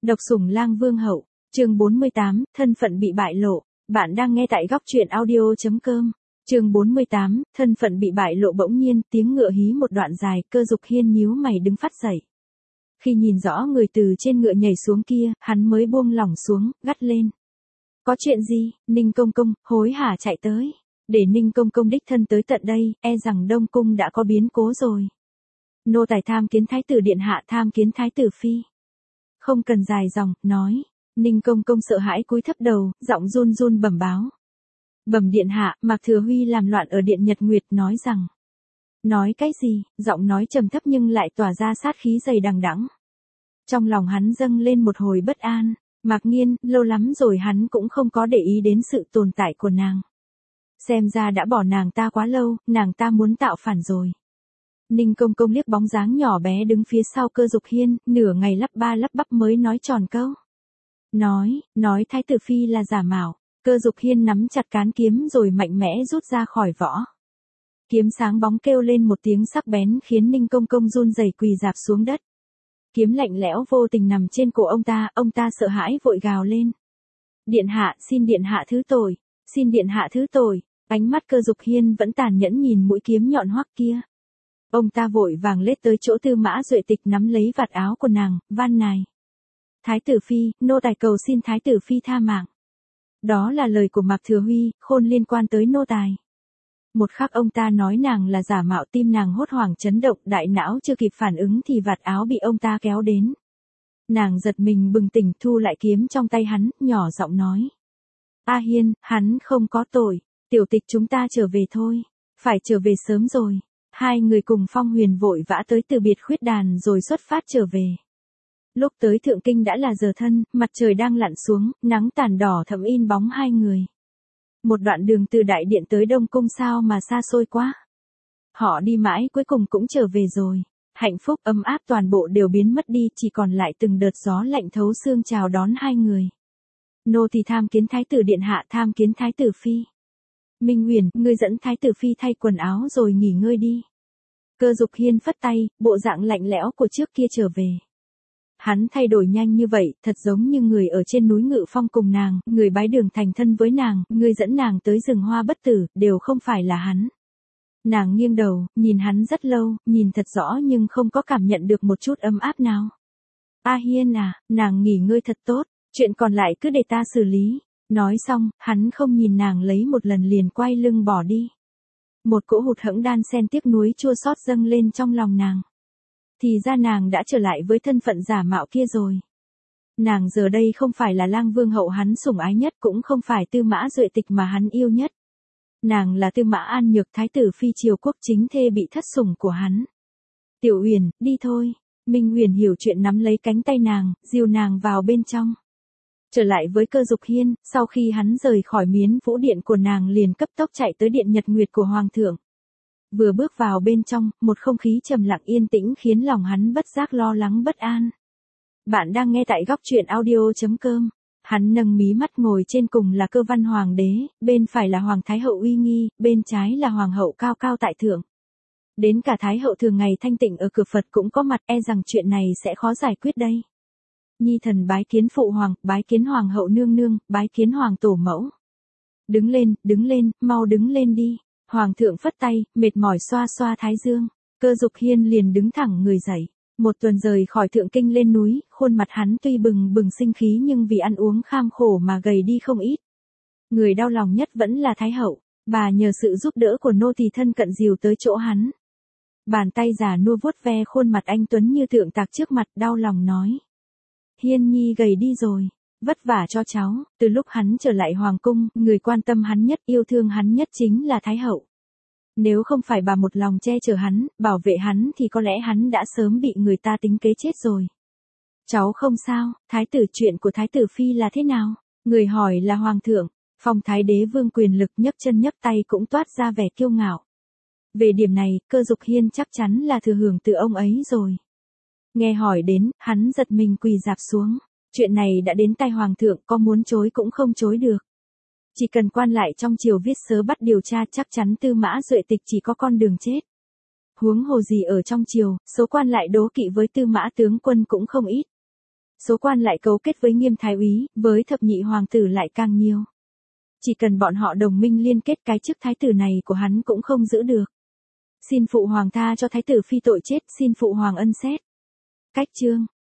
Độc sủng lang vương hậu, chương 48, thân phận bị bại lộ. Bạn đang nghe tại góc truyện audio.com. Chương 48, thân phận bị bại lộ. Bỗng nhiên, tiếng ngựa hí một đoạn dài, Cơ Dục Hiên nhíu mày đứng phát dậy. Khi nhìn rõ người từ trên ngựa nhảy xuống kia, hắn mới buông lỏng xuống, gắt lên. Có chuyện gì? Ninh Công Công, hối hả chạy tới. Để Ninh Công Công đích thân tới tận đây, e rằng Đông Cung đã có biến cố rồi. Nô tài tham kiến Thái tử điện hạ, tham kiến Thái tử phi. Không cần dài dòng, nói. Ninh Công Công sợ hãi cúi thấp đầu, giọng run run bẩm báo. Bẩm điện hạ, Mạc Thừa Huy làm loạn ở điện Nhật Nguyệt, nói rằng. Nói cái gì? Giọng nói trầm thấp nhưng lại tỏa ra sát khí dày đằng đẵng. Trong lòng hắn dâng lên một hồi bất an. Mạc Nghiên, lâu lắm rồi hắn cũng không có để ý đến sự tồn tại của nàng. Xem ra đã bỏ nàng ta quá lâu, nàng ta muốn tạo phản rồi. Ninh Công Công liếc bóng dáng nhỏ bé đứng phía sau Cơ Dục Hiên, nửa ngày lắp ba lắp bắp mới nói tròn câu. Nói Thái tử phi là giả mạo. Cơ Dục Hiên nắm chặt cán kiếm rồi mạnh mẽ rút ra khỏi vỏ. Kiếm sáng bóng kêu lên một tiếng sắc bén khiến Ninh Công Công run rẩy quỳ rạp xuống đất. Kiếm lạnh lẽo vô tình nằm trên cổ ông ta sợ hãi vội gào lên. Điện hạ, xin điện hạ thứ tội, xin điện hạ thứ tội. Ánh mắt Cơ Dục Hiên vẫn tàn nhẫn nhìn mũi kiếm nhọn hoắc kia. Ông ta vội vàng lết tới chỗ Tư Mã Duệ Tịch nắm lấy vạt áo của nàng, van nài. Thái tử phi, nô tài cầu xin Thái tử phi tha mạng. Đó là lời của Mạc Thừa Huy, khôn liên quan tới nô tài. Một khắc ông ta nói nàng là giả mạo, tim nàng hốt hoảng chấn động, đại não chưa kịp phản ứng thì vạt áo bị ông ta kéo đến. Nàng giật mình bừng tỉnh, thu lại kiếm trong tay hắn, nhỏ giọng nói. A Hiên, hắn không có tội, tiểu tịch chúng ta trở về thôi, phải trở về sớm rồi. Hai người cùng Phong Huyền vội vã tới từ biệt Khuyết Đàn rồi xuất phát trở về. Lúc tới Thượng Kinh đã là giờ thân, mặt trời đang lặn xuống, nắng tàn đỏ thẫm in bóng hai người. Một đoạn đường từ Đại Điện tới Đông Cung sao mà xa xôi quá. Họ đi mãi cuối cùng cũng trở về rồi. Hạnh phúc ấm áp toàn bộ đều biến mất đi, chỉ còn lại từng đợt gió lạnh thấu xương chào đón hai người. Nô thì tham kiến Thái tử điện hạ, tham kiến Thái tử phi. Minh Huyền, ngươi dẫn Thái tử phi thay quần áo rồi nghỉ ngơi đi. Cơ Dục Hiên phất tay, bộ dạng lạnh lẽo của trước kia trở về. Hắn thay đổi nhanh như vậy, thật giống như người ở trên núi Ngự Phong cùng nàng, người bái đường thành thân với nàng, người dẫn nàng tới rừng hoa bất tử, đều không phải là hắn. Nàng nghiêng đầu, nhìn hắn rất lâu, nhìn thật rõ nhưng không có cảm nhận được một chút ấm áp nào. A Hiên à, nàng nghỉ ngơi thật tốt, chuyện còn lại cứ để ta xử lý. Nói xong, hắn không nhìn nàng lấy một lần liền quay lưng bỏ đi. Một cỗ hụt hẫng đan xen tiếc nuối chua xót dâng lên trong lòng nàng. Thì ra nàng đã trở lại với thân phận giả mạo kia rồi. Nàng giờ đây không phải là lang vương hậu hắn sủng ái nhất, cũng không phải Tư Mã Duệ Tịch mà hắn yêu nhất. Nàng là Tư Mã An Nhược, thái tử phi triều quốc chính thê bị thất sủng của hắn. Tiểu Huyền, đi thôi. Minh Huyền hiểu chuyện nắm lấy cánh tay nàng, dìu nàng vào bên trong. Trở lại với Cơ Dục Hiên, sau khi hắn rời khỏi Miến Vũ Điện của nàng liền cấp tốc chạy tới Điện Nhật Nguyệt của Hoàng thượng. Vừa bước vào bên trong, một không khí trầm lặng yên tĩnh khiến lòng hắn bất giác lo lắng bất an. Bạn đang nghe tại góc truyện audio.com. Hắn nâng mí mắt, ngồi trên cùng là Cơ Văn Hoàng đế, bên phải là Hoàng Thái hậu uy nghi, bên trái là Hoàng hậu cao cao tại thượng. Đến cả Thái hậu thường ngày thanh tịnh ở cửa Phật cũng có mặt, e rằng chuyện này sẽ khó giải quyết đây. Nhi thần bái kiến phụ hoàng, bái kiến hoàng hậu nương nương, bái kiến hoàng tổ mẫu. Đứng lên, mau đứng lên đi. Hoàng thượng phất tay, mệt mỏi xoa xoa thái dương. Cơ Dục Hiên liền đứng thẳng người dậy. Một tuần rời khỏi Thượng Kinh lên núi, khuôn mặt hắn tuy bừng bừng sinh khí nhưng vì ăn uống kham khổ mà gầy đi không ít. Người đau lòng nhất vẫn là Thái hậu, bà nhờ sự giúp đỡ của nô tỳ thân cận dìu tới chỗ hắn. Bàn tay già nua vuốt ve khuôn mặt anh tuấn như tượng tạc trước mặt, đau lòng nói. Hiên nhi gầy đi rồi, vất vả cho cháu. Từ lúc hắn trở lại hoàng cung, người quan tâm hắn nhất, yêu thương hắn nhất chính là Thái hậu. Nếu không phải bà một lòng che chở hắn, bảo vệ hắn thì có lẽ hắn đã sớm bị người ta tính kế chết rồi. Cháu không sao, thái tử, chuyện của Thái tử phi là thế nào? Người hỏi là hoàng thượng. Phong Thái đế vương quyền lực nhấc chân nhấc tay cũng toát ra vẻ kiêu ngạo. Về điểm này, Cơ Dục Hiên chắc chắn là thừa hưởng từ ông ấy rồi. Nghe hỏi đến, hắn giật mình quỳ rạp xuống. Chuyện này đã đến tai hoàng thượng, có muốn chối cũng không chối được. Chỉ cần quan lại trong triều viết sớ bắt điều tra, chắc chắn Tư Mã Duệ Tịch chỉ có con đường chết. Huống hồ gì ở trong triều, số quan lại đố kỵ với Tư Mã tướng quân cũng không ít. Số quan lại cấu kết với Nghiêm thái úy, với thập nhị hoàng tử lại càng nhiều. Chỉ cần bọn họ đồng minh liên kết, cái chức thái tử này của hắn cũng không giữ được. Xin phụ hoàng tha cho thái tử phi tội chết, xin phụ hoàng ân xét. Cách chương